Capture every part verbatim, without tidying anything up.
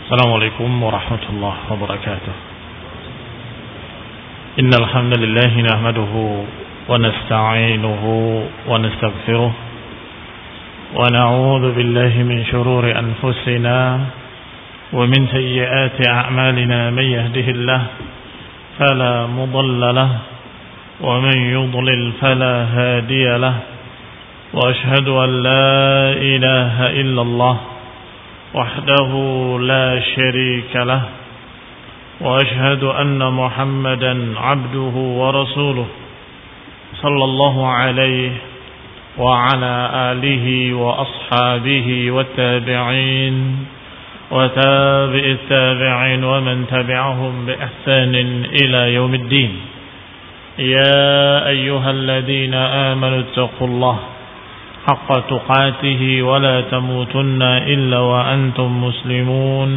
السلام عليكم ورحمة الله وبركاته. إن الحمد لله نحمده ونستعينه ونستغفره ونعوذ بالله من شرور أنفسنا ومن سيئات أعمالنا. من يهده الله فلا مضل له ومن يضلل فلا هادي له وأشهد أن لا إله إلا الله وحده لا شريك له وأشهد أن محمدا عبده ورسوله صلى الله عليه وعلى آله وأصحابه والتابعين وتابع التابعين ومن تبعهم بإحسان إلى يوم الدين. يا أيها الذين آمنوا اتقوا الله حق تقاته ولا تموتن إلا وأنتم مسلمون.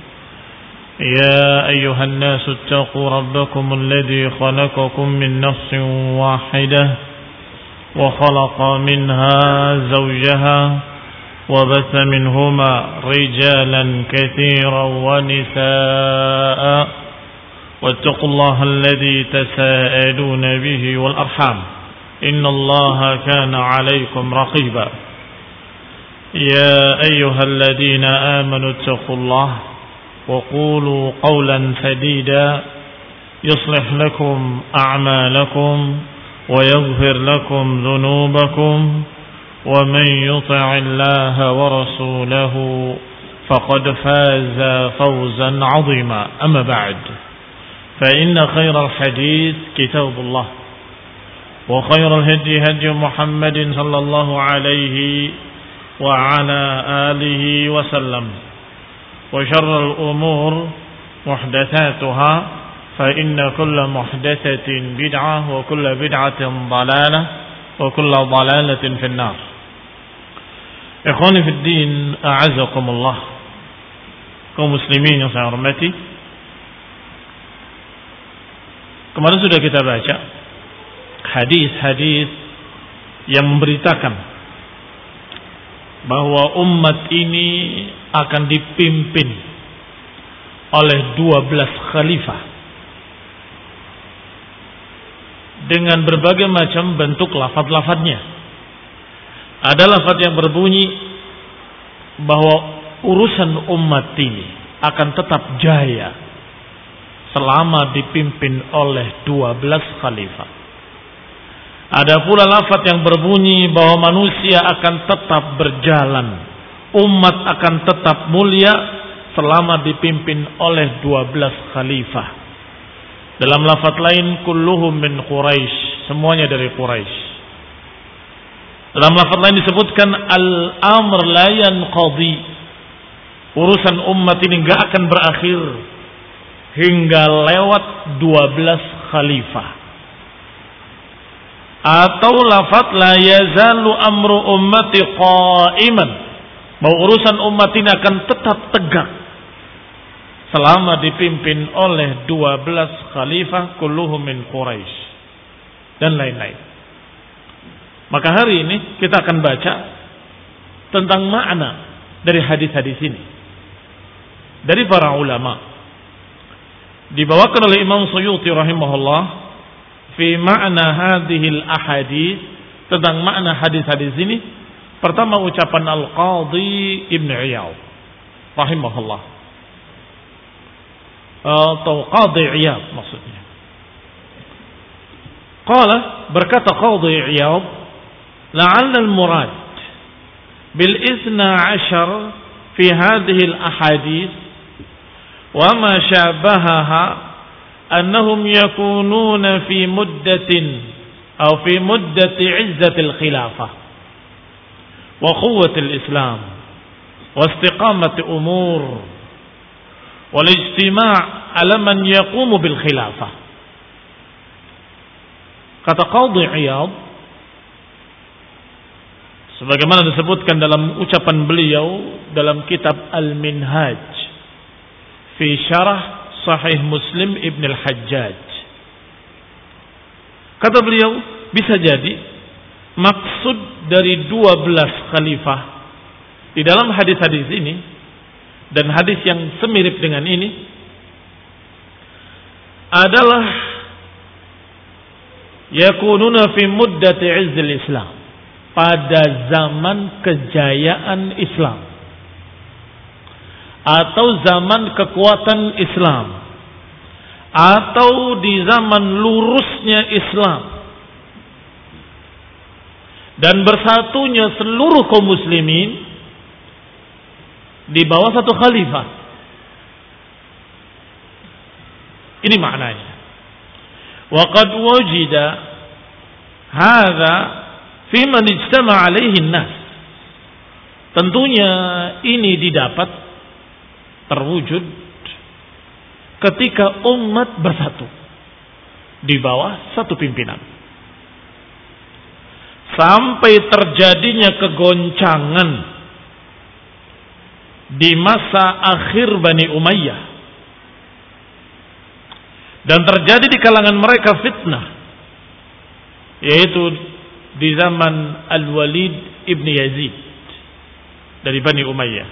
يا أيها الناس اتقوا ربكم الذي خلقكم من نفس واحدة وخلق منها زوجها وبث منهما رجالا كثيرا ونساء واتقوا الله الذي تساءلون به والأرحام إن الله كان عليكم رقيبا. يا أيها الذين آمنوا اتقوا الله وقولوا قولا سديدا يصلح لكم أعمالكم ويغفر لكم ذنوبكم ومن يطع الله ورسوله فقد فاز فوزا عظيما. أما بعد فإن خير الحديث كتاب الله وخير الهدي هدي محمد صلى الله عليه وعلى آله وسلم وشر الأمور محدثاتها فإن كل محدثة بدعة وكل بدعة ضلالة وكل ضلالة في النار. Ikhwani fi din, a'azakumullah, kaum muslimin yang saya hormati. Kemarin sudah kita baca hadis-hadis yang memberitakan bahwa umat ini akan dipimpin oleh dua belas khalifah dengan berbagai macam bentuk lafaz-lafaznya. Ada lafaz yang berbunyi bahwa urusan umat ini akan tetap jaya selama dipimpin oleh dua belas khalifah. Ada pula lafaz yang berbunyi bahwa manusia akan tetap berjalan, umat akan tetap mulia selama dipimpin oleh dua belas khalifah. Dalam lafaz lain, kulluhum min Quraisy, semuanya dari Quraisy. Dalam lafaz lain disebutkan al-amr la yanqadi, urusan umat ini enggak akan berakhir hingga lewat dua belas khalifah. Atau lafaz la yazalu amru ummati qa'iman, bahwa urusan umat ini akan tetap tegak selama dipimpin oleh dua belas khalifah kulluhum min Quraisy dan lain-lain. Maka hari ini kita akan baca tentang makna dari hadis-hadis ini dari para ulama. Dibawakan oleh Imam Suyuti rahimahullah fi ma'na hadhil ahadits, tentang makna hadis-hadis ini. Pertama ucapan Al-Qadhi Ibn Iyad rahimahullah, atau Qadhi Iyad maksudnya. Qala, berkata Qadhi Iyad, la'alla al-murad bil ithna ashar fi hadhihi al-ahadits wa ma shabahaha annahum yakununa fi muddatin atau fi muddati izzatil khilafah wa quwwatil islam wa istiqamati umur wal ijtima' ala man yaqumu bil khilafah. Kata Qadhi Iyad, sebagaimana disebutkan dalam ucapan beliau dalam kitab Al-Minhaj fi syarah Sahih Muslim Ibn Al-Hajjaj. Kata beliau, bisa jadi maksud dari dua belas khalifah di dalam hadis-hadis ini dan hadis yang semirip dengan ini adalah yakununa fi muddati izzil Islam, pada zaman kejayaan Islam atau zaman kekuatan Islam atau di zaman lurusnya Islam dan bersatunya seluruh kaum muslimin di bawah satu khalifah. Ini maknanya. Wa qad wujida hadza fi man ijtama alaihi an-nas. Tentunya ini didapat, terwujud ketika umat bersatu di bawah satu pimpinan. Sampai terjadinya kegoncangan di masa akhir Bani Umayyah, dan terjadi di kalangan mereka fitnah, yaitu di zaman Al-Walid ibn Yazid dari Bani Umayyah.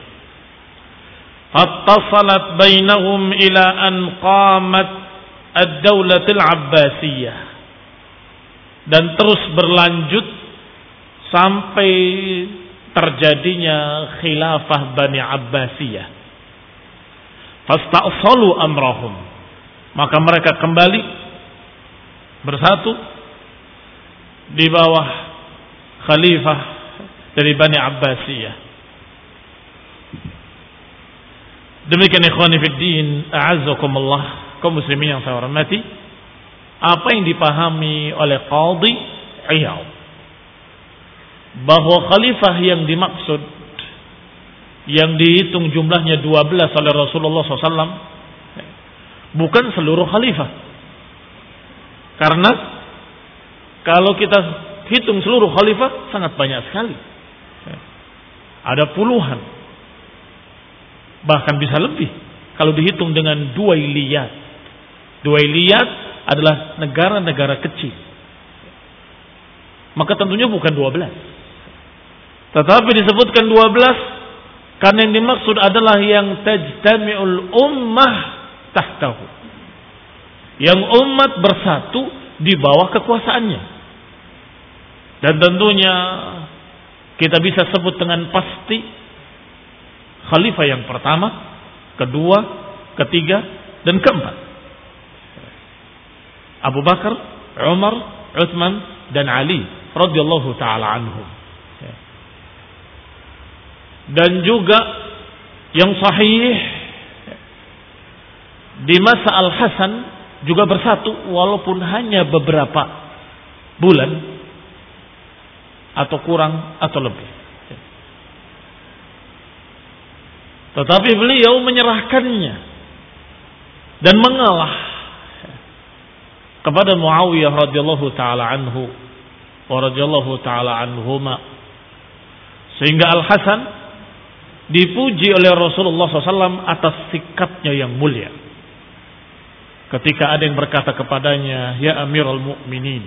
Fattasalat bainahum ila an qamat ad-daulah al-Abbasiyah, dan terus berlanjut sampai terjadinya khilafah Bani Abbasiyah. Fasta'salu amrahum, maka mereka kembali bersatu di bawah khalifah dari Bani Abbasiyah. Demikian ikhwani fid din, a'azzakumullah, kaum muslimin yang saya hormati, apa yang dipahami oleh Qadhi Iyad bahwa khalifah yang dimaksud, yang dihitung jumlahnya dua belas oleh Rasulullah shallallahu alaihi wasallam, bukan seluruh khalifah. Karena kalau kita hitung seluruh khalifah sangat banyak sekali. Ada puluhan, bahkan bisa lebih kalau dihitung dengan duwailiyat. Duwailiyat adalah negara-negara kecil. Maka tentunya bukan dua belas. Tetapi disebutkan dua belas karena yang dimaksud adalah yang tajtami'ul ummah tahtahu, yang umat bersatu di bawah kekuasaannya. Dan tentunya kita bisa sebut dengan pasti khalifah yang pertama, kedua, ketiga, dan keempat: Abu Bakar, Umar, Utsman, dan Ali radhiyallahu taala anhum. Dan juga yang sahih, di masa Al-Hasan juga bersatu walaupun hanya beberapa bulan atau kurang atau lebih. Tetapi beliau menyerahkannya dan mengalah kepada Muawiyah radhiyallahu taala anhu wa radhiyallahu taala anhuma, sehingga Al-Hasan dipuji oleh Rasulullah shallallahu alaihi wasallam atas sikapnya yang mulia. Ketika ada yang berkata kepadanya, "Ya Amirul Mukminin,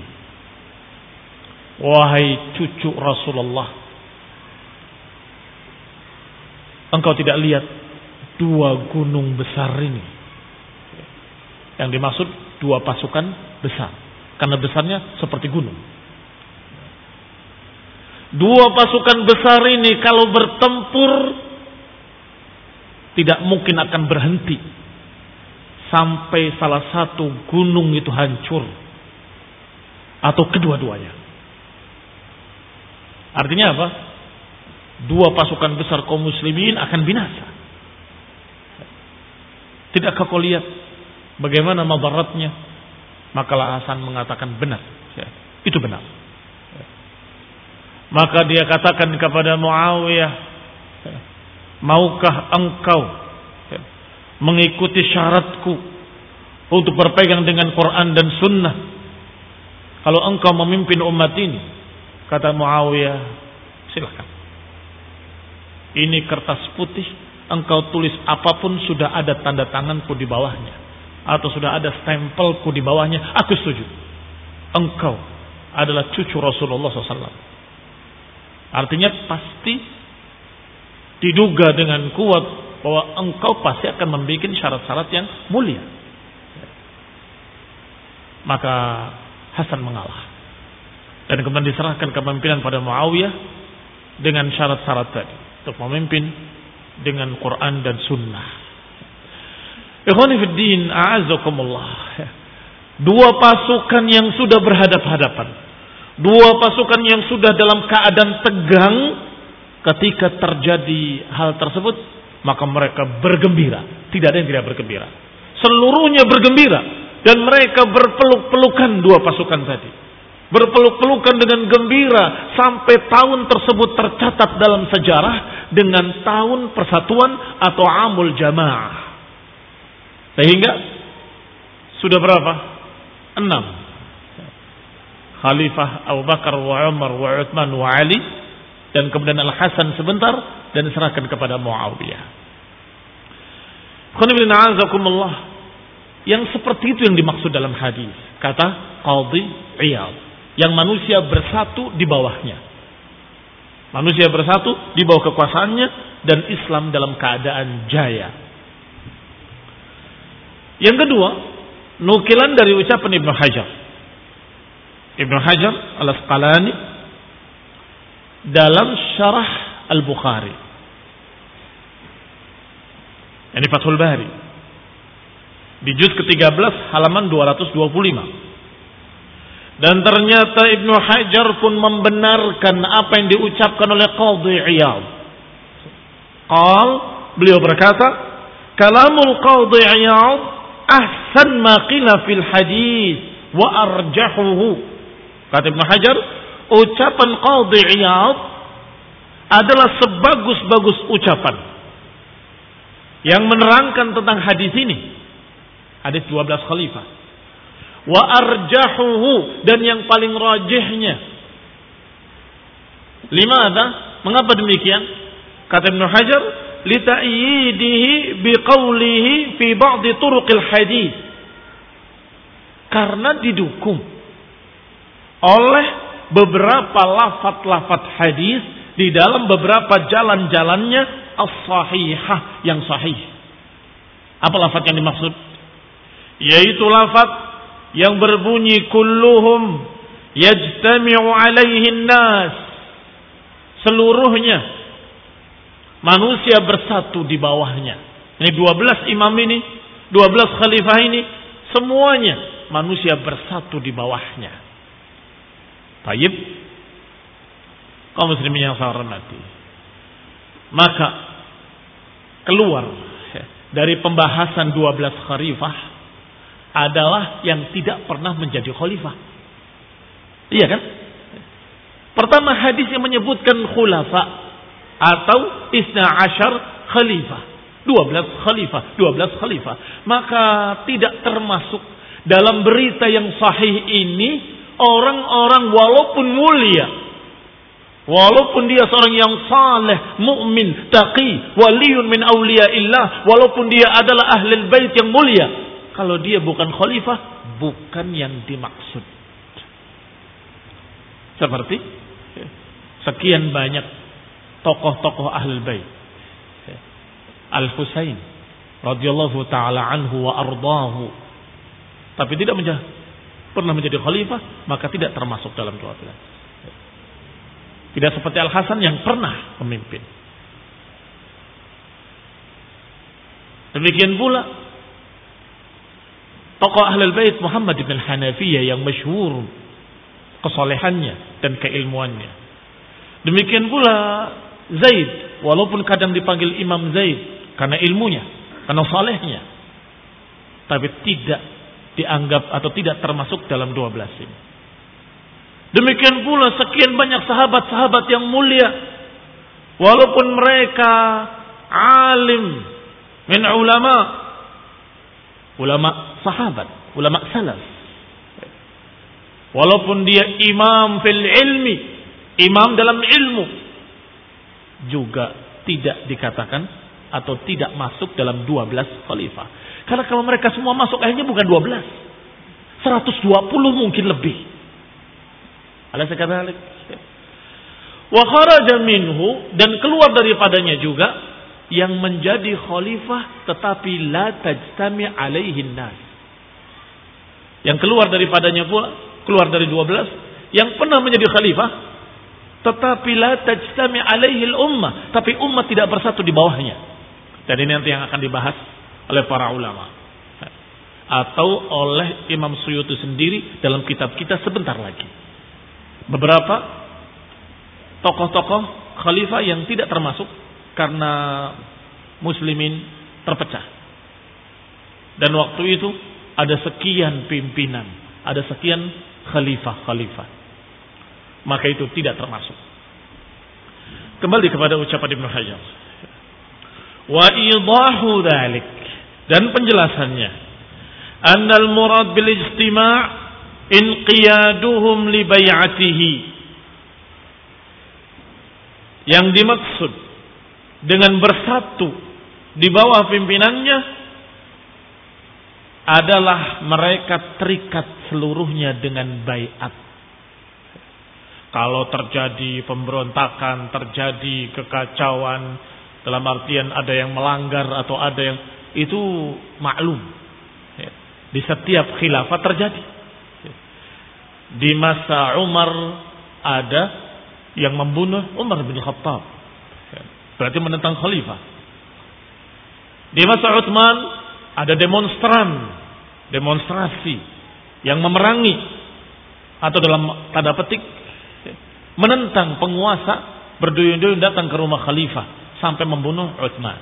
wahai cucu Rasulullah, engkau tidak lihat dua gunung besar ini?" Yang dimaksud dua pasukan besar, karena besarnya seperti gunung. Dua pasukan besar ini kalau bertempur tidak mungkin akan berhenti sampai salah satu gunung itu hancur atau kedua-duanya. Artinya apa? Dua pasukan besar kaum muslimin akan binasa. Tidakkah kau lihat bagaimana madaratnya? Maka Hasan mengatakan benar. Itu benar. Maka dia katakan kepada Muawiyah, maukah engkau mengikuti syaratku untuk berpegang dengan Quran dan Sunnah kalau engkau memimpin umat ini? Kata Muawiyah, silakan. Ini kertas putih, engkau tulis apapun, sudah ada tanda tanganku di bawahnya atau sudah ada stempelku di bawahnya, aku setuju. Engkau adalah cucu Rasulullah shallallahu alaihi wasallam. Artinya pasti diduga dengan kuat bahwa engkau pasti akan membuat syarat-syarat yang mulia. Maka Hasan mengalah. Dan kemudian diserahkan kepemimpinan pada Muawiyah dengan syarat-syarat tadi. Untuk memimpin dengan Quran dan Sunnah. Ikhwani fid din, a'azzakumullah. Dua pasukan yang sudah berhadap-hadapan. Dua pasukan yang sudah dalam keadaan tegang. Ketika terjadi hal tersebut, maka mereka bergembira. Tidak ada yang tidak bergembira. Seluruhnya bergembira. Dan mereka berpeluk-pelukan dua pasukan tadi. Berpeluk-pelukan dengan gembira. Sampai tahun tersebut tercatat dalam sejarah dengan tahun persatuan atau Amul Jamaah. Sehingga sudah berapa? Enam. Khalifah Abu Bakar wa Umar wa Uthman wa Ali. Dan kemudian Al-Hasan sebentar. Dan diserahkan kepada Muawiyah. Yang seperti itu yang dimaksud dalam hadis. Kata Qadhi Iyad. Yang manusia bersatu di bawahnya. Manusia bersatu di bawah kekuasaannya. Dan Islam dalam keadaan jaya. Yang kedua, nukilan dari ucapan Ibnu Hajar. Ibnu Hajar Al-Asqalani dalam Syarah Al-Bukhari. Ini Fathul Bari. Di juz ketiga belas halaman dua ratus dua puluh lima. Dan ternyata Ibnu Hajar pun membenarkan apa yang diucapkan oleh Qadhi Iyad. Qal, beliau berkata, kalamul Qadhi Iyad ahsan ma qila fil hadis wa arjahuhu. Kata Ibnu Hajar, ucapan Qadhi Iyad adalah sebagus-bagus ucapan yang menerangkan tentang hadis ini. Hadis dua belas khalifah. Wa arjahuhu, dan yang paling rajihnya. Limadha? Mengapa demikian? Kata Ibnu Hajar, lita'yidihi biqaulihi fi ba'di turuqil hadis. Karena didukung oleh beberapa lafaz-lafaz hadis di dalam beberapa jalan-jalannya as-sahihah, yang sahih. Apa lafaz yang dimaksud? Yaitu lafaz yang berbunyi kulluhum yajtami'u alaihin nas. Seluruhnya manusia bersatu di bawahnya. Ini dua belas imam ini, dua belas khalifah ini, semuanya manusia bersatu di bawahnya. Tayyib, kaum muslimin yang saya hormati, maka keluar dari pembahasan dua belas khalifah adalah yang tidak pernah menjadi khalifah. Iya kan? Pertama, hadis yang menyebutkan khulafa atau isna ashar khalifah, dua belas khalifah, dua belas khalifah, maka tidak termasuk dalam berita yang sahih ini orang-orang walaupun mulia, walaupun dia seorang yang saleh, mukmin, taqi, waliyun min auliyaillah, walaupun dia adalah ahlul bait yang mulia, kalau dia bukan khalifah, bukan yang dimaksud. Seperti sekian banyak tokoh-tokoh ahlul bait. Al-Husain radhiyallahu taala anhu wa ardahu, tapi tidak menjadi, pernah menjadi khalifah, maka tidak termasuk dalam dua belas. Tidak seperti Al-Hasan yang pernah memimpin. Demikian pula tokoh Ahlul Bait Muhammad bin Hanafiyah yang masyhur kesalehannya dan keilmuannya. Demikian pula Zaid, walaupun kadang dipanggil Imam Zaid karena ilmunya, karena salehnya, tapi tidak dianggap atau tidak termasuk dalam dua belas ini. Demikian pula sekian banyak sahabat-sahabat yang mulia, walaupun mereka alim min ulama, ulama sahabat, ulama salaf, walaupun dia imam fil ilmi, imam dalam ilmu, juga tidak dikatakan atau tidak masuk dalam dua belas khalifah. Karena kalau mereka semua masuk akhirnya bukan dua belas, seratus dua puluh mungkin lebih. Alaysa kadzalik? Wa kharaja minhu, dan keluar daripadanya juga yang menjadi khalifah tetapi la tajtami alaihin nas. Yang keluar daripadanya pula, keluar dari dua belas, yang pernah menjadi khalifah tetapi la tajtami alaihil ummah, tapi umat tidak bersatu di bawahnya. Dan ini nanti yang akan dibahas oleh para ulama atau oleh Imam Suyuti sendiri dalam kitab kita sebentar lagi. Beberapa tokoh-tokoh khalifah yang tidak termasuk karena muslimin terpecah. Dan waktu itu ada sekian pimpinan, ada sekian khalifah-khalifah. Maka itu tidak termasuk. Kembali kepada ucapan Ibnu Hajar. Wa idahu dzalik, dan penjelasannya, annal murad bil ijtima' inqiyaduhum li bai'atihi. Yang dimaksud dengan bersatu di bawah pimpinannya adalah mereka terikat seluruhnya dengan baiat. Kalau terjadi pemberontakan, terjadi kekacauan, dalam artian ada yang melanggar atau ada yang, itu maklum. Di setiap khilafah terjadi. Di masa Umar ada yang membunuh Umar bin Khattab. Berarti menentang khalifah. Di masa Utsman ada demonstran, demonstrasi yang memerangi atau dalam tanda petik menentang penguasa, berduyun-duyun datang ke rumah khalifah sampai membunuh Utsman.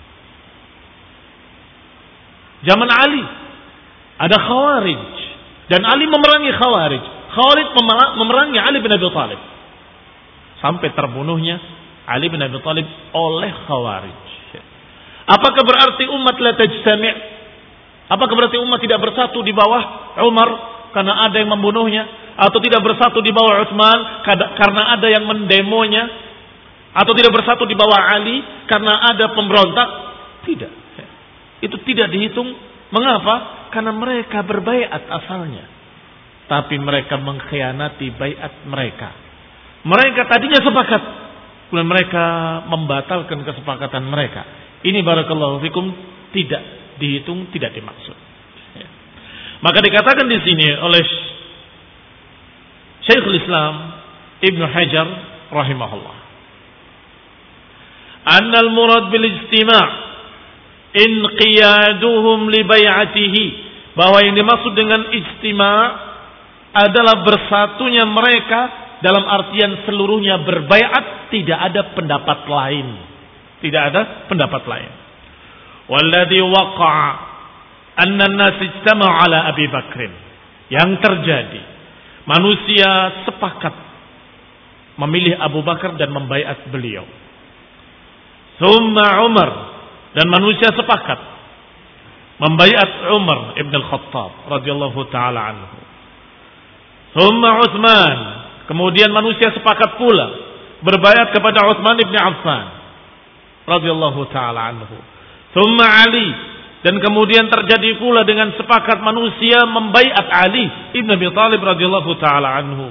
Zaman Ali ada Khawarij dan Ali memerangi Khawarij. Khawarij memerangi Ali bin Abi Thalib sampai terbunuhnya Ali bin Abi Thalib oleh Khawarij. Apakah berarti umat la tajtami'? Apakah berarti umat tidak bersatu di bawah Umar karena ada yang membunuhnya? Atau tidak bersatu di bawah Utsman karena ada yang mendemonya? Atau tidak bersatu di bawah Ali karena ada pemberontak? Tidak. Itu tidak dihitung. Mengapa? Karena mereka berbaiat asalnya. Tapi mereka mengkhianati baiat mereka. Mereka tadinya sepakat, kemudian mereka membatalkan kesepakatan mereka. Ini barakallahu fikum tidak dihitung, tidak dimaksud. Maka dikatakan di sini oleh Syekhul Islam Ibnu Hajar rahimahullah, annal murad bil ijtima' inqiyaduhum li bai'atihi, bahwa yang dimaksud dengan ijtima' adalah bersatunya mereka dalam artian seluruhnya berbaiat, tidak ada pendapat lain. Tidak ada pendapat lain. Walladhi waqa'a anna an-nas ijtama'u ala Abi Bakrin. Yang terjadi, manusia sepakat memilih Abu Bakar dan membaiat beliau. Thumma Umar, dan manusia sepakat membaiat Umar ibn al-Khattab radhiyallahu ta'ala anhu. Thumma Utsman, kemudian manusia sepakat pula berbaiat kepada Utsman ibn Affan radhiyallahu ta'ala anhu. Thumma Ali, dan kemudian terjadi pula dengan sepakat manusia membaiat Ali ibn Abi Thalib radhiyallahu ta'ala anhu.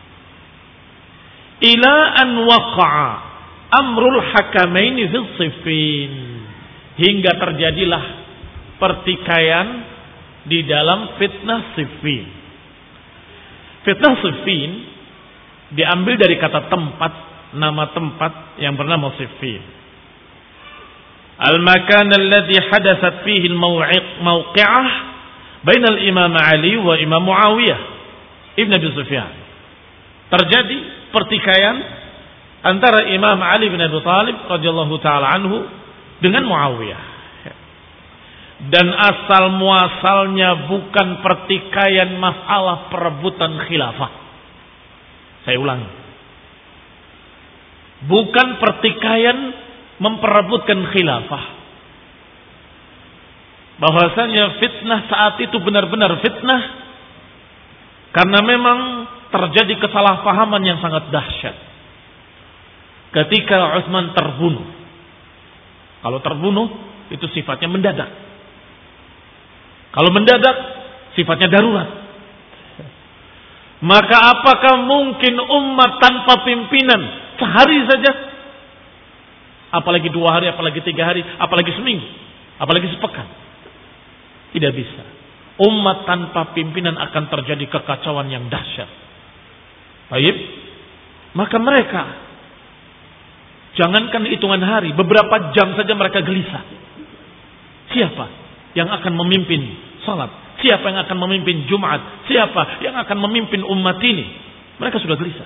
Ila an waqa'a amrul hakamaini fi Siffin, hingga terjadilah pertikaian di dalam fitnah Siffin. Fitnah Siffin diambil dari kata tempat, nama tempat yang bernama Siffin. Al-makan alladhi hadasat fihi al-mawqi'ah bain al-Imam Ali wa Imam Muawiyah Ibn Abi Sufyan. Terjadi pertikaian antara Imam Ali bin Abi Thalib radhiyallahu taala anhu dengan Muawiyah. Dan asal muasalnya bukan pertikaian masalah perebutan khilafah. Saya ulangi. Bukan pertikaian memperebutkan khilafah. Bahwasanya fitnah saat itu benar-benar fitnah karena memang terjadi kesalahpahaman yang sangat dahsyat ketika Utsman terbunuh. Kalau terbunuh itu sifatnya mendadak. Kalau mendadak sifatnya darurat. Maka apakah mungkin umat tanpa pimpinan sehari saja apalagi dua hari, apalagi tiga hari, apalagi seminggu, apalagi sepekan. Tidak bisa. Umat tanpa pimpinan akan terjadi kekacauan yang dahsyat. Baik, maka mereka jangankan hitungan hari, beberapa jam saja mereka gelisah. Siapa yang akan memimpin salat? Siapa yang akan memimpin Jumat? Siapa yang akan memimpin umat ini? Mereka sudah gelisah.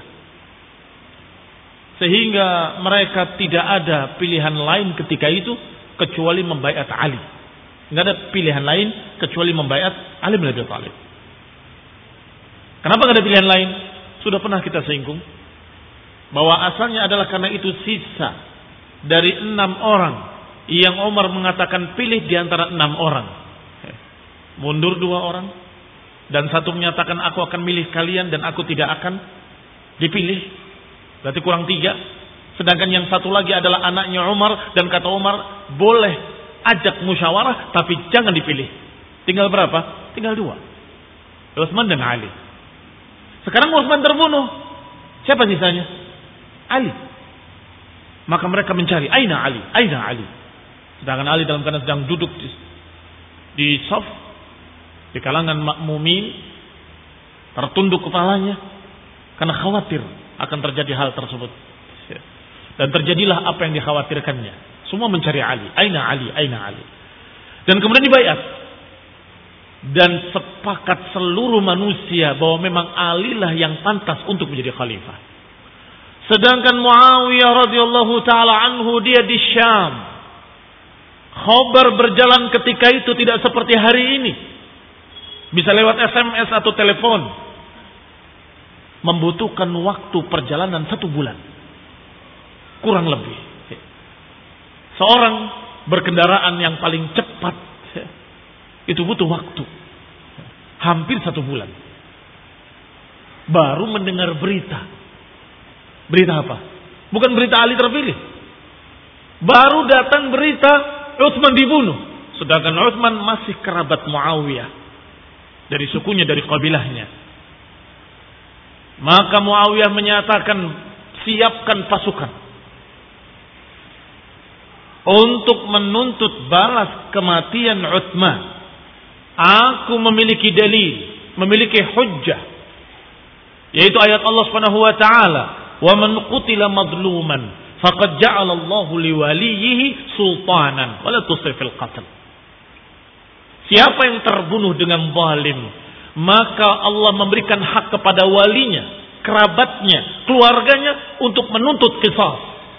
Sehingga mereka tidak ada pilihan lain ketika itu kecuali membaiat Ali. Tidak ada pilihan lain kecuali membaiat Ali bin Abi Thalib. Kenapa tidak ada pilihan lain? Sudah pernah kita singgung bahwa asalnya adalah karena itu sisa dari enam orang yang Umar mengatakan pilih di antara enam orang. Mundur dua orang dan satu menyatakan aku akan milih kalian dan aku tidak akan dipilih. Berarti kurang tiga. Sedangkan yang satu lagi adalah anaknya Umar dan kata Umar boleh ajak musyawarah tapi jangan dipilih. Tinggal berapa? Tinggal dua. Utsman dan Ali. Sekarang Utsman terbunuh. Siapa sisanya? Ali. Maka mereka mencari aina Ali, aina Ali. Sedangkan Ali dalam keadaan sedang duduk di, di saf di kalangan makmumin, tertunduk kepalanya karena khawatir akan terjadi hal tersebut. Dan terjadilah apa yang dikhawatirkannya. Semua mencari Ali, aina Ali, aina Ali. Dan kemudian dibaiat. Dan sepakat seluruh manusia bahwa memang Ali lah yang pantas untuk menjadi khalifah. Sedangkan Muawiyah radhiyallahu taala anhu dia di Syam. Khabar berjalan ketika itu tidak seperti hari ini. Bisa lewat S M S atau telepon. Membutuhkan waktu perjalanan satu bulan. Kurang lebih. Seorang berkendaraan yang paling cepat itu butuh waktu. Hampir satu bulan. Baru mendengar berita. Berita apa? Bukan berita Ali terpilih. Baru datang berita Utsman dibunuh. Sedangkan Utsman masih kerabat Muawiyah. Dari sukunya, dari kabilahnya. Maka Muawiyah menyatakan, siapkan pasukan untuk menuntut balas kematian Utsman. Aku memiliki dalil, memiliki hujjah, yaitu ayat Allah Subhanahu wa taala, "Wa man qutila madluman faqad ja'ala Allahu liwaliyhi sultanan wa la tusrif fil qatl." Siapa yang terbunuh dengan zalim, maka Allah memberikan hak kepada walinya, kerabatnya, keluarganya untuk menuntut qisas.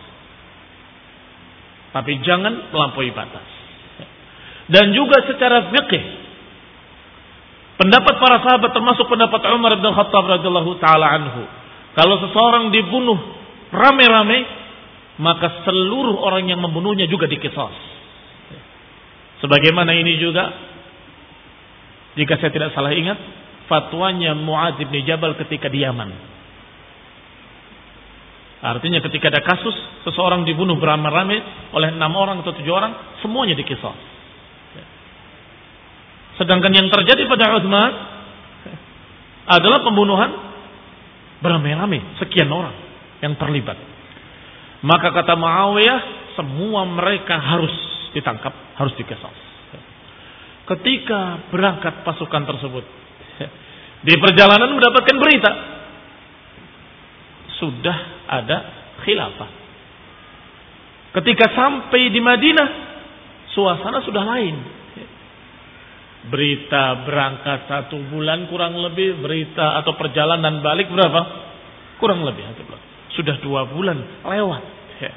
Tapi jangan melampaui batas. Dan juga secara fikih, pendapat para sahabat termasuk pendapat Umar bin Khattab radhiyallahu taala anhu, kalau seseorang dibunuh rame-rame, maka seluruh orang yang membunuhnya juga diqisas. Sebagaimana ini juga, jika saya tidak salah ingat, fatwanya Muadz bin Jabal ketika di Yaman. Artinya ketika ada kasus seseorang dibunuh beramai-ramai oleh enam orang atau tujuh orang, semuanya diqisas. Sedangkan yang terjadi pada Utsman adalah pembunuhan beramai-ramai, sekian orang yang terlibat. Maka kata Muawiyah, semua mereka harus ditangkap, harus diqisas. Ketika berangkat pasukan tersebut, di perjalanan mendapatkan berita sudah ada khilafah. Ketika sampai di Madinah, suasana sudah lain. Berita berangkat satu bulan kurang lebih, berita atau perjalanan balik berapa? Kurang lebih sudah dua bulan lewat.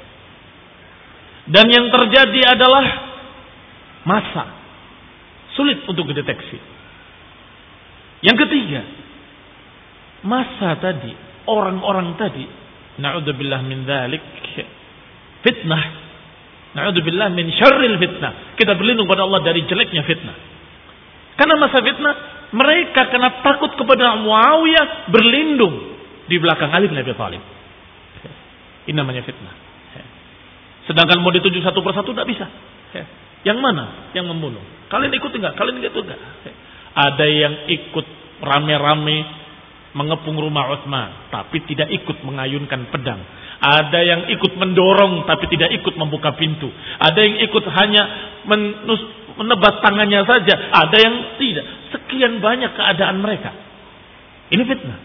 Dan yang terjadi adalah masa sulit untuk dideteksi. Yang ketiga, masa tadi, orang-orang tadi, na'udzubillah min dzalik, fitnah. Na'udzubillah min syarril fitnah. Kita berlindung pada Allah dari jeleknya fitnah. Karena masa fitnah, mereka karena takut kepada Muawiyah berlindung di belakang Ali bin Abi Thalib. Ini namanya fitnah. Sedangkan mau dituju satu persatu tidak bisa. Yang mana yang membunuh? Kalian ikut enggak? Kalian ikut enggak? Ada yang ikut rame-rame mengepung rumah Utsman, tapi tidak ikut mengayunkan pedang. Ada yang ikut mendorong tapi tidak ikut membuka pintu. Ada yang ikut hanya menus, menebat tangannya saja. Ada yang tidak. Sekian banyak keadaan mereka. Ini fitnah.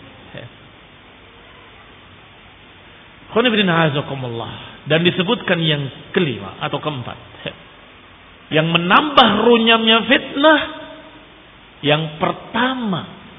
Dan disebutkan yang kelima atau keempat. Yang menambah runyamnya fitnah. Yang pertama.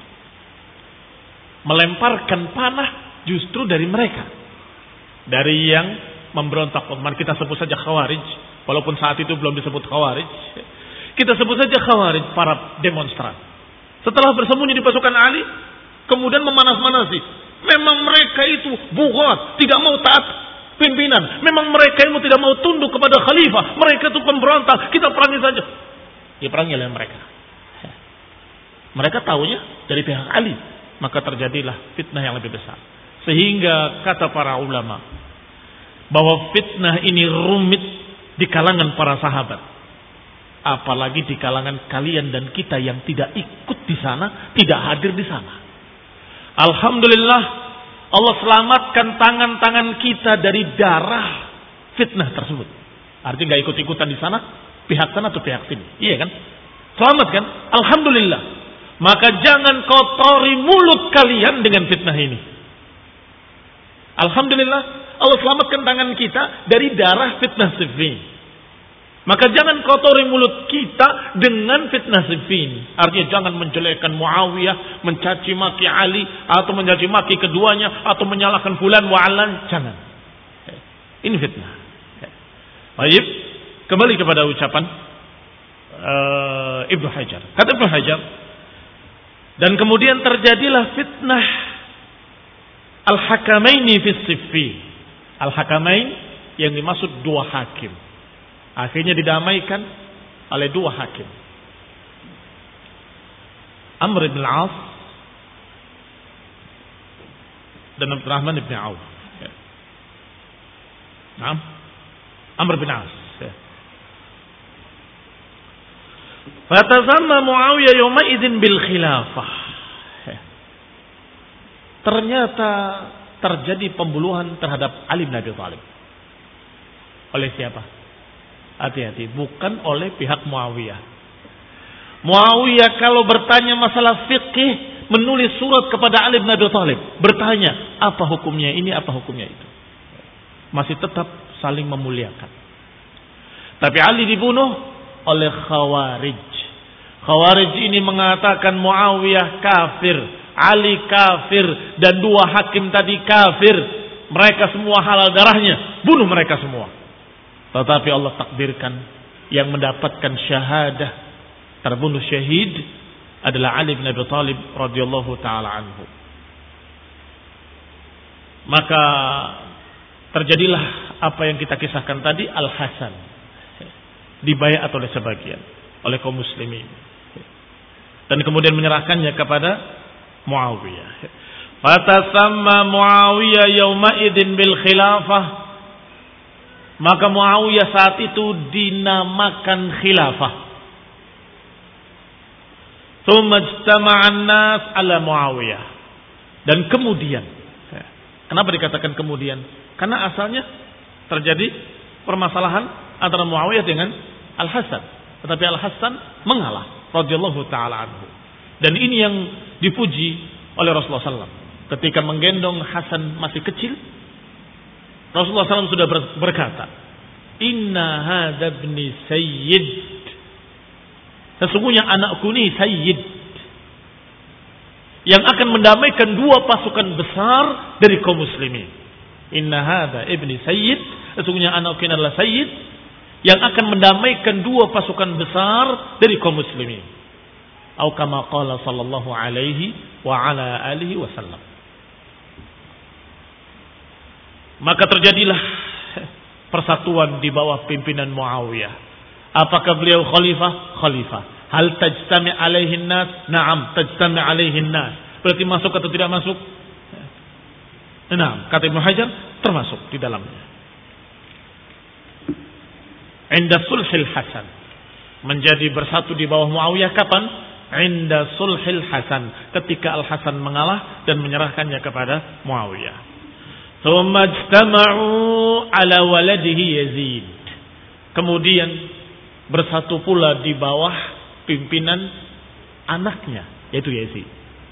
Melemparkan panah justru dari mereka. Dari yang memberontak. Mari kita sebut saja Khawarij. Walaupun saat itu belum disebut Khawarij. Kita sebut saja Khawarij, para demonstran. Setelah bersembunyi di pasukan Ali, kemudian memanas-manasi. Memang mereka itu bughat, tidak mau taat pimpinan. Memang mereka itu tidak mau tunduk kepada khalifah. Mereka itu pemberontak, kita perangi saja. Diperangi oleh mereka. Mereka tahunya dari pihak Ali. Maka terjadilah fitnah yang lebih besar. Sehingga kata para ulama bahwa fitnah ini rumit di kalangan para sahabat. Apalagi di kalangan kalian dan kita yang tidak ikut di sana, tidak hadir di sana. Alhamdulillah Allah selamatkan tangan-tangan kita dari darah fitnah tersebut. Artinya gak ikut-ikutan di sana, pihak sana atau pihak sini. Iya kan? Selamat kan? Alhamdulillah. Maka jangan kotori mulut kalian dengan fitnah ini. Alhamdulillah Allah selamatkan tangan kita dari darah fitnah Siffin. Maka jangan kotori mulut kita dengan fitnah Siffin. Artinya jangan menjelekkan Muawiyah, mencaci maki Ali, atau mencaci maki keduanya, atau menyalahkan fulan wa alan. Jangan. Ini fitnah. Baik, kembali kepada ucapan uh, Ibnu Hajar. Kata Ibnu Hajar, dan kemudian terjadilah fitnah Al-Hakamaini fi Siffin. Al-Hakamain yang dimaksud dua hakim. Akhirnya didamaikan oleh dua hakim. Amr bin Al-As dan Abdurrahman bin Auf. Naam. Amr bin Al-As. Fatazamma Muawiyah yawma idzin bil khilafah. Ternyata terjadi pembunuhan terhadap Ali bin Abi Thalib. Oleh siapa? Hati-hati, bukan oleh pihak Muawiyah. Muawiyah kalau bertanya masalah fikih, menulis surat kepada Ali bin Abi Thalib, bertanya, apa hukumnya ini, apa hukumnya itu. Masih tetap saling memuliakan. Tapi Ali dibunuh oleh Khawarij. Khawarij ini mengatakan Muawiyah kafir, Ali kafir, dan dua hakim tadi kafir. Mereka semua halal darahnya, bunuh mereka semua. Tetapi Allah takdirkan yang mendapatkan syahadah, terbunuh syahid adalah Ali bin Abi Thalib radhiyallahu taala anhu. Maka terjadilah apa yang kita kisahkan tadi, Al-Hasan dibayat oleh sebagian oleh kaum muslimin dan kemudian menyerahkannya kepada Muawiyah. Fatasamma Muawiyah yauma idzin bil khilafah. Maka Muawiyah saat itu dinamakan khilafah. Tsumma ijtama'an nas ala Muawiyah. Dan kemudian, kenapa dikatakan kemudian? Karena asalnya terjadi permasalahan antara Muawiyah dengan Al-Hasan. Tetapi Al-Hasan mengalah radhiyallahu taala anhu. Dan ini yang dipuji oleh Rasulullah sallallahu alaihi wasallam. Ketika menggendong Hasan masih kecil, Rasulullah sallallahu alaihi wasallam sudah berkata, Inna hadha ibni sayyid. Sesungguhnya anakku ini sayyid, yang akan mendamaikan dua pasukan besar dari kaum muslimin. Inna hadha ibni sayyid. Sesungguhnya anakku ini adalah sayyid, yang akan mendamaikan dua pasukan besar dari kaum muslimin. Atau kama qala sallallahu alaihi wa ala alihi wasallam. Maka terjadilah persatuan di bawah pimpinan Muawiyah. Apakah beliau khalifah? Khalifah. Hal tajtami alaihin nas? Naam, tajtami alaihin nas. Berarti masuk atau tidak masuk? Naam, kata Ibnu Hajar, termasuk di dalamnya. Inda sulhil Hasan. Menjadi bersatu di bawah Muawiyah kapan? Inda sulhil Hasan. Ketika Al-Hasan mengalah dan menyerahkannya kepada Muawiyah. Thumma ijtama'u ala waladihi Yazid. Kemudian bersatu pula di bawah pimpinan anaknya, yaitu Yazid.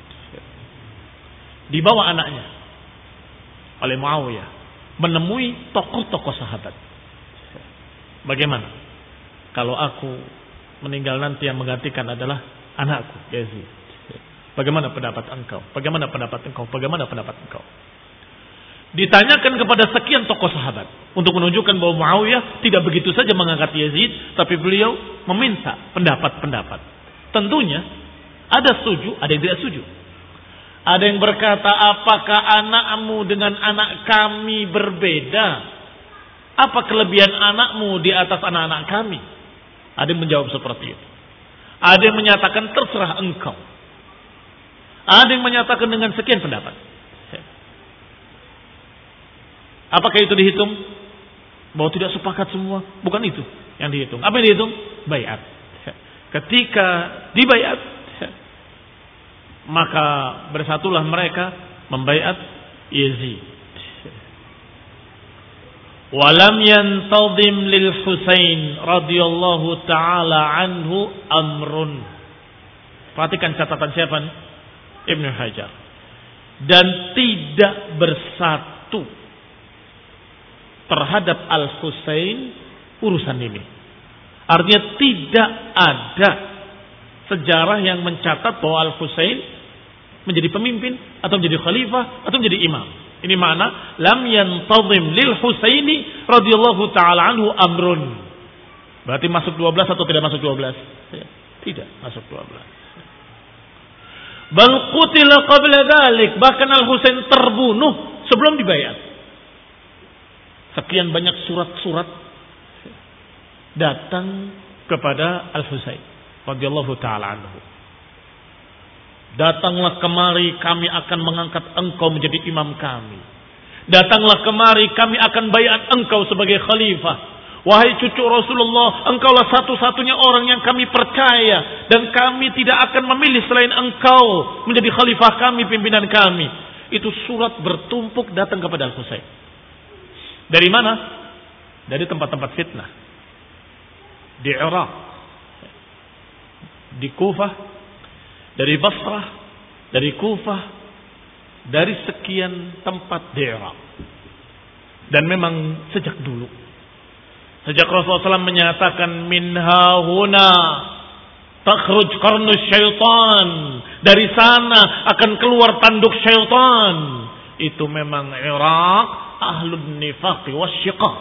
Di bawah anaknya oleh Muawiyah menemui tokoh-tokoh sahabat. Bagaimana kalau aku meninggal nanti yang menggantikan adalah anakku Yazid? Bagaimana pendapat engkau? Bagaimana pendapat engkau? Bagaimana pendapat engkau? Ditanyakan kepada sekian tokoh sahabat untuk menunjukkan bahwa Muawiyah tidak begitu saja mengangkat Yazid, tapi beliau meminta pendapat-pendapat. Tentunya ada setuju, ada yang tidak setuju. Ada yang berkata, apakah anakmu dengan anak kami berbeda? Apa kelebihan anakmu di atas anak-anak kami? Ada yang menjawab seperti itu. Ada yang menyatakan terserah engkau. Ada yang menyatakan dengan sekian pendapat. Apakah itu dihitung? Bahwa tidak sepakat semua? Bukan itu yang dihitung. Apa yang dihitung? Baiat. Ketika dibaiat, maka bersatulah mereka membaiat Yazid. Walam yantazim lil Husain radhiyallahu taala anhu amrun. Perhatikan catatan siapa? Ibnu Hajar. Dan tidak bersatu terhadap Al-Husain urusan ini. Artinya tidak ada sejarah yang mencatat bahwa Al-Husain menjadi pemimpin atau menjadi khalifah atau menjadi imam. Ini makna lam yantazim lil Husaini radhiyallahu taala anhu amrun. Berarti masuk dua belas atau tidak masuk dua belas? Tidak masuk dua belas. Bal qutila qabla dzalik, bahkan Al-Husain terbunuh sebelum dibayat. Sekian banyak surat-surat datang kepada Al-Husain radhiyallahu taala anhu. Datanglah kemari, kami akan mengangkat engkau menjadi imam kami. Datanglah kemari, kami akan bayat engkau sebagai khalifah. Wahai cucu Rasulullah, engkaulah satu-satunya orang yang kami percaya, dan kami tidak akan memilih selain engkau menjadi khalifah kami, pimpinan kami. Itu surat bertumpuk datang kepada Al-Husain. Dari mana? Dari tempat-tempat fitnah. Di Irak, di Kufah, dari Basrah, dari Kufah, dari sekian tempat di Irak. Dan memang sejak dulu, sejak Rasulullah shallallahu alaihi wasallam menyatakan minha huna takhruj qarnus syaitan, dari sana akan keluar tanduk syaitan. Itu memang Irak ahlun nifaqi wasyiqaq.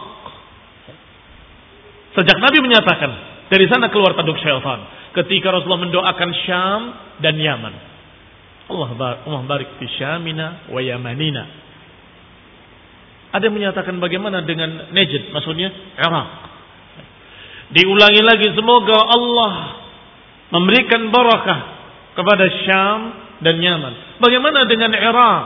Sejak Nabi menyatakan dari sana keluar tanduk syaitan, ketika Rasulullah mendoakan Syam dan Yaman, Allah barik fi Syamina wa Yamanina. Ada yang menyatakan bagaimana dengan Najd, maksudnya Irak. Diulangi lagi, semoga Allah memberikan barakah kepada Syam dan Yaman. Bagaimana dengan Irak?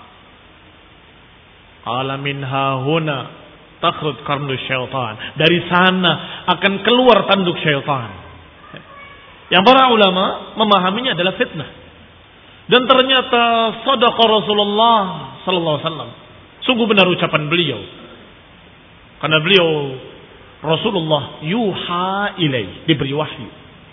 Qala minha huna takhruj qarnu syaitan, dari sana akan keluar tanduk syaitan. Yang para ulama memahaminya adalah fitnah. Dan ternyata sadaqa Rasulullah sallallahu alaihi wasallam. Sungguh benar ucapan beliau. Karena beliau Rasulullah yuha ilai, diberi wahyu.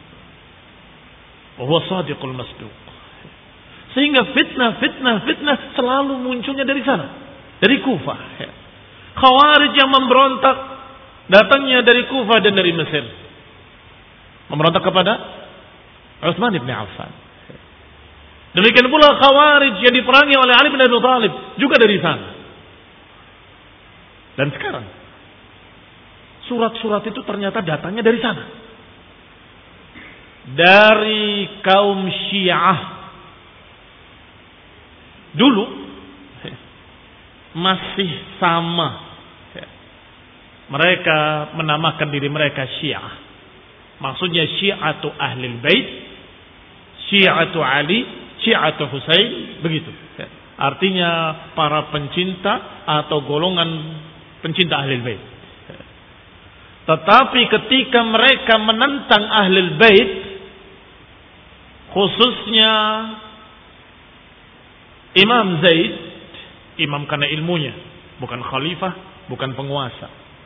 Wa huwa shadiqul masduq. Sehingga fitnah, fitnah, fitnah selalu munculnya dari sana, dari Kufah. Khawarij yang memberontak datangnya dari Kufah dan dari Mesir. Memberontak kepada Utsman bin Affan. Demikian pula Khawarij yang diperangi oleh Ali bin Abi Thalib juga dari sana. Dan sekarang surat-surat itu ternyata datangnya dari sana. Dari kaum Syiah. Dulu masih sama. Mereka menamakan diri mereka Syiah. Maksudnya Syiatu Ahlul Bait, Syiatu Ali, Syiatu Husain, begitu. Artinya para pencinta atau golongan pencinta Ahlul Bait. Tetapi ketika mereka menentang Ahlul Bait, khususnya Imam Zaid, imam karena ilmunya, bukan khalifah, bukan penguasa.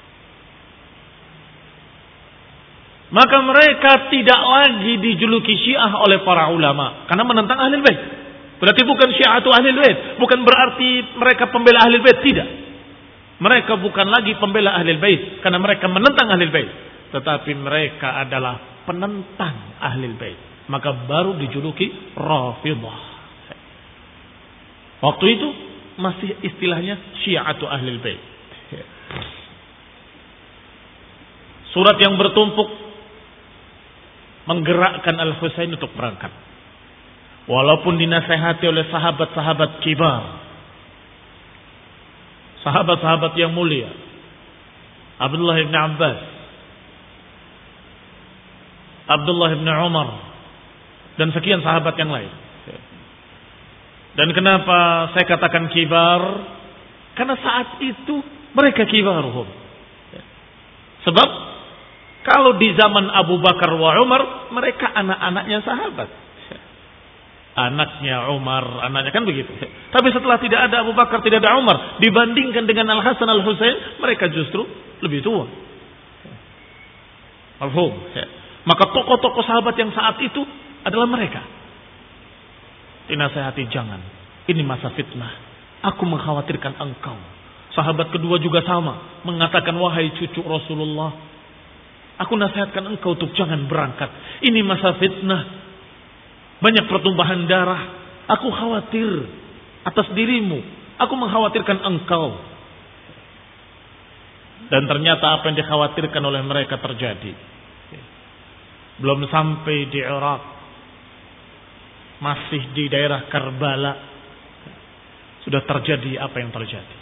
Maka mereka tidak lagi dijuluki Syiah oleh para ulama karena menentang Ahlul Bait. Berarti bukan Syiahatu Ahlul Bait, bukan berarti mereka pembela Ahlul Bait, tidak. Mereka bukan lagi pembela Ahlul Bait karena mereka menentang Ahlul Bait, tetapi mereka adalah penentang Ahlul Bait. Maka baru dijuluki Rafidhah. Waktu itu masih istilahnya Syiahatu Ahlul Bait. Surat yang bertumpuk menggerakkan Al-Husain untuk berangkat. Walaupun dinasehati oleh sahabat-sahabat kibar, sahabat-sahabat yang mulia, Abdullah bin Abbas, Abdullah bin Umar, dan sekian sahabat yang lain. Dan kenapa saya katakan kibar? Karena saat itu mereka kibaruhum. Sebab kalau di zaman Abu Bakar wa Umar, mereka anak-anaknya sahabat. Anaknya Umar, anaknya kan begitu. Tapi setelah tidak ada Abu Bakar, tidak ada Umar, dibandingkan dengan Al-Hasan Al-Husain, mereka justru lebih tua. Alhum. Maka tokoh-tokoh sahabat yang saat itu adalah mereka. Dinasihati, jangan. Ini masa fitnah. Aku mengkhawatirkan engkau. Sahabat kedua juga sama. Mengatakan, wahai cucu Rasulullah, aku nasihatkan engkau untuk jangan berangkat. Ini masa fitnah. Banyak pertumpahan darah. Aku khawatir atas dirimu. Aku mengkhawatirkan engkau. Dan ternyata apa yang dikhawatirkan oleh mereka terjadi. Belum sampai di Irak, masih di daerah Karbala, sudah terjadi apa yang terjadi.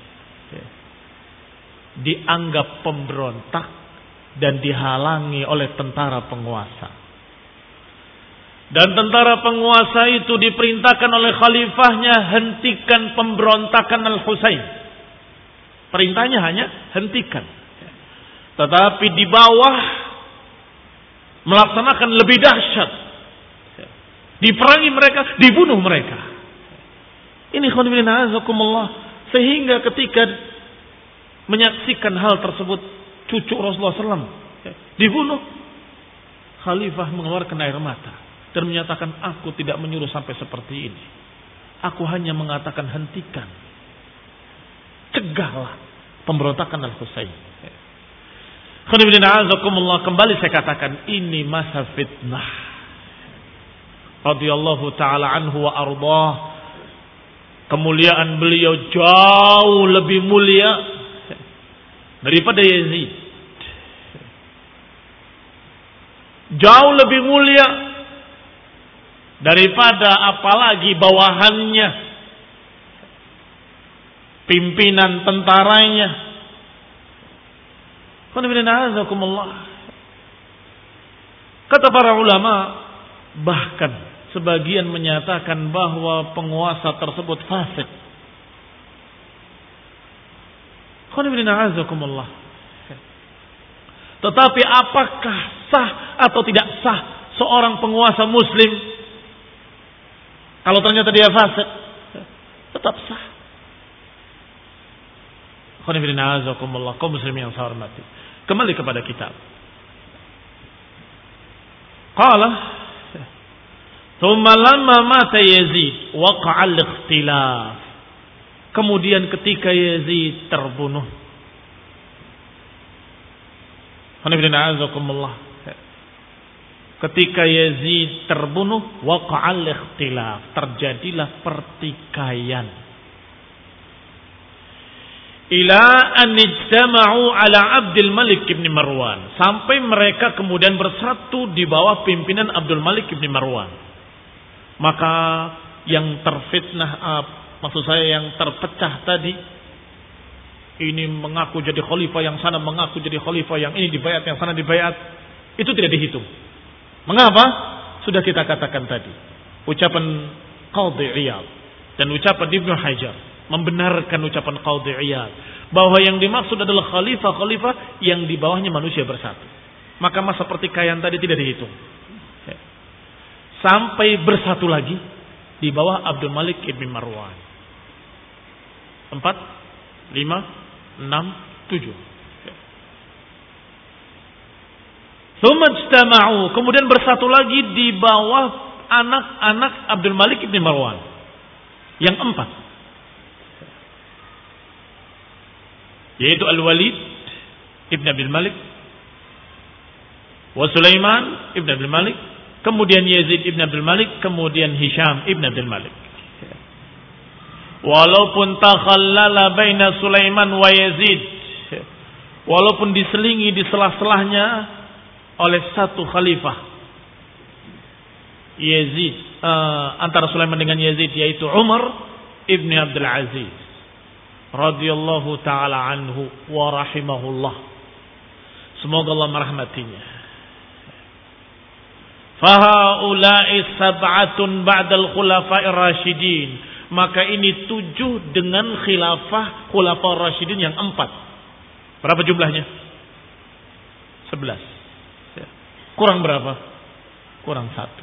Dianggap pemberontak dan dihalangi oleh tentara penguasa. Dan tentara penguasa itu diperintahkan oleh khalifahnya, hentikan pemberontakan Al-Husain. Perintahnya hanya hentikan. Tetapi di bawah melaksanakan lebih dahsyat. Diperangi mereka, dibunuh mereka. Ini khonibin azakumullah. Sehingga ketika menyaksikan hal tersebut, cucu Rasulullah shallallahu alaihi wasallam dibunuh, khalifah mengeluarkan air mata dan menyatakan, aku tidak menyuruh sampai seperti ini. Aku hanya mengatakan hentikan, cegahlah pemberontakan Al-Husain. Kembali saya katakan, ini masa fitnah. Radhiyallahu ta'ala anhu wa ardah. Kemuliaan beliau jauh lebih mulia daripada Yazid. Jauh lebih mulia daripada apalagi bawahannya, pimpinan tentaranya. Kata para ulama, bahkan sebagian menyatakan bahwa penguasa tersebut fasik. Tetapi apakah sah atau tidak sah seorang penguasa muslim kalau ternyata dia fasik? Tetap sah. Kaum muslimin yang saya hormati, kembali kepada kitab. Qala thumma lamma mata Yazid waqa'a al-ikhtilaf. Kemudian ketika Yazid terbunuh, ketika Yazid terbunuh, waqa'a al-ikhtilaf, terjadilah pertikaian. Ila an ijtama'u ala Abdul Malik bin Marwan, sampai mereka kemudian bersatu di bawah pimpinan Abdul Malik bin Marwan. Maka yang terfitnah, uh, maksud saya yang terpecah tadi, ini mengaku jadi khalifah, yang sana mengaku jadi khalifah, yang ini dibayat, yang sana dibayat, itu tidak dihitung. Mengapa? Sudah kita katakan tadi, ucapan Qadhi Iyad dan ucapan Ibnu Hajar membenarkan ucapan Qadhi Iyad bahwa yang dimaksud adalah khalifah-khalifah yang di bawahnya manusia bersatu. Maka masa pertikaian tadi tidak dihitung. Sampai bersatu lagi di bawah Abdul Malik ibn Marwan. Empat, lima, enam, tujuh. Tsumma ijtama'u, kemudian bersatu lagi di bawah anak-anak Abdul Malik ibn Marwan yang empat, yaitu Al-Walid ibn Abdul Malik, wa Sulaiman ibn Abdul Malik, kemudian Yazid ibn Abdul Malik, kemudian Hisham ibn Abdul Malik. Walaupun takhallala baina Sulaiman wa Yazid, walaupun diselingi di selah-selahnya oleh satu khalifah Yazid, uh, antara Sulaiman dengan Yazid, yaitu Umar ibn Abdul Aziz radhiyallahu taala anhu wa rahimahullah, semoga Allah merahmatinya. Fahaula'i sab'atun ba'dal khulafa'ir rasyidin, maka ini tujuh dengan khilafah khulafa'ir rasyidin yang empat. Berapa jumlahnya? Sebelas. Kurang berapa? Kurang satu.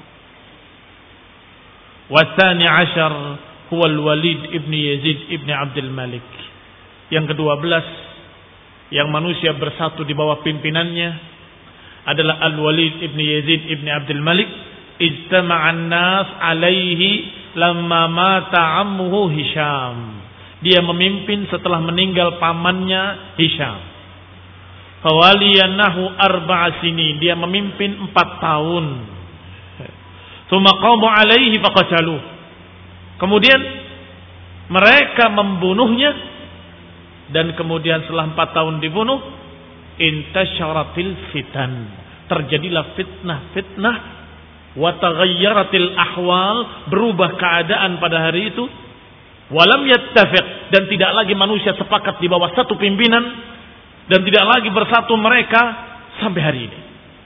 Watsani asyar huwa al-Walid ibn Yazid ibn Abdul Malik. Yang kedua belas yang manusia bersatu di bawah pimpinannya adalah Al-Walid ibn Yazid ibn Abdul Malik. Ijtama'an nas alaihi lamma mata ammuhu Hisham. Dia memimpin setelah meninggal pamannya Hisham. Fawaliyanahu arba'a sinin, dia memimpin empat tahun. Tsumma qamu alaihi faqatalu. Kemudian mereka membunuhnya, dan kemudian setelah empat tahun dibunuh, intasyaratil fitan, terjadilah fitnah-fitnah, wa taghayyaratil ahwal, berubah keadaan pada hari itu, walam yattafiq, dan tidak lagi manusia sepakat di bawah satu pimpinan, dan tidak lagi bersatu mereka sampai hari ini.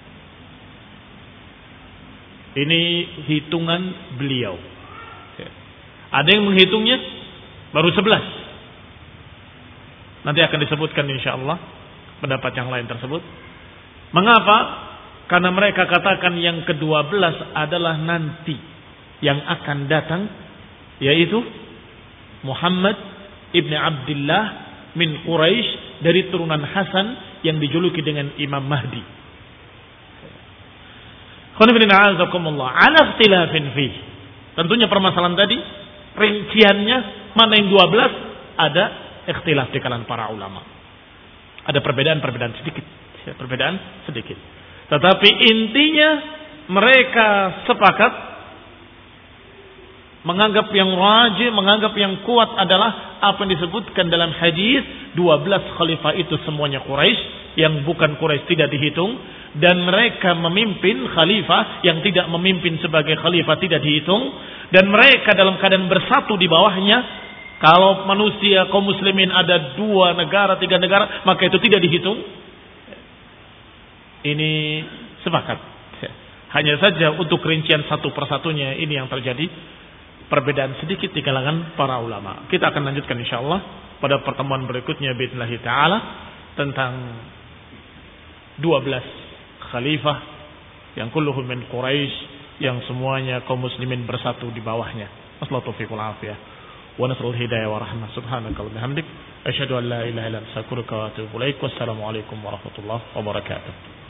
Ini hitungan beliau. Ada yang menghitungnya baru sebelas. Nanti akan disebutkan insyaallah pendapat yang lain tersebut. Mengapa? Karena mereka katakan yang kedua belas adalah nanti yang akan datang, yaitu Muhammad ibn Abdullah min Quraisy, dari turunan Hasan yang dijuluki dengan Imam Mahdi. Ala ikhtilafin fi. Tentunya permasalahan tadi rinciannya mana yang dua belas, ada ikhtilaf di kalangan para ulama. Ada perbedaan-perbedaan sedikit, perbedaan sedikit. Tetapi intinya mereka sepakat menganggap yang rajih, menganggap yang kuat adalah apa yang disebutkan dalam hadis, dua belas khalifah itu semuanya Quraisy, yang bukan Quraisy tidak dihitung, dan mereka memimpin khalifah yang tidak memimpin sebagai khalifah tidak dihitung, dan mereka dalam keadaan bersatu di bawahnya. Kalau manusia kaum muslimin ada dua negara, tiga negara, maka itu tidak dihitung. Ini sepakat. Hanya saja untuk rincian satu persatunya ini yang terjadi perbedaan sedikit di kalangan para ulama. Kita akan lanjutkan insyaallah pada pertemuan berikutnya biidznillah taala tentang dua belas khalifah yang kulluhum min Quraisy, yang semuanya kaum muslimin bersatu di bawahnya. Wassalatu taufiqul afiyah wa nasrul hidayah wa rahmah. Subhanaka wa bihamdik asyhadu an la ilaha illa anta astaghfiruka wa atubu ilaik. Wassalamu alaikum warahmatullahi wabarakatuh.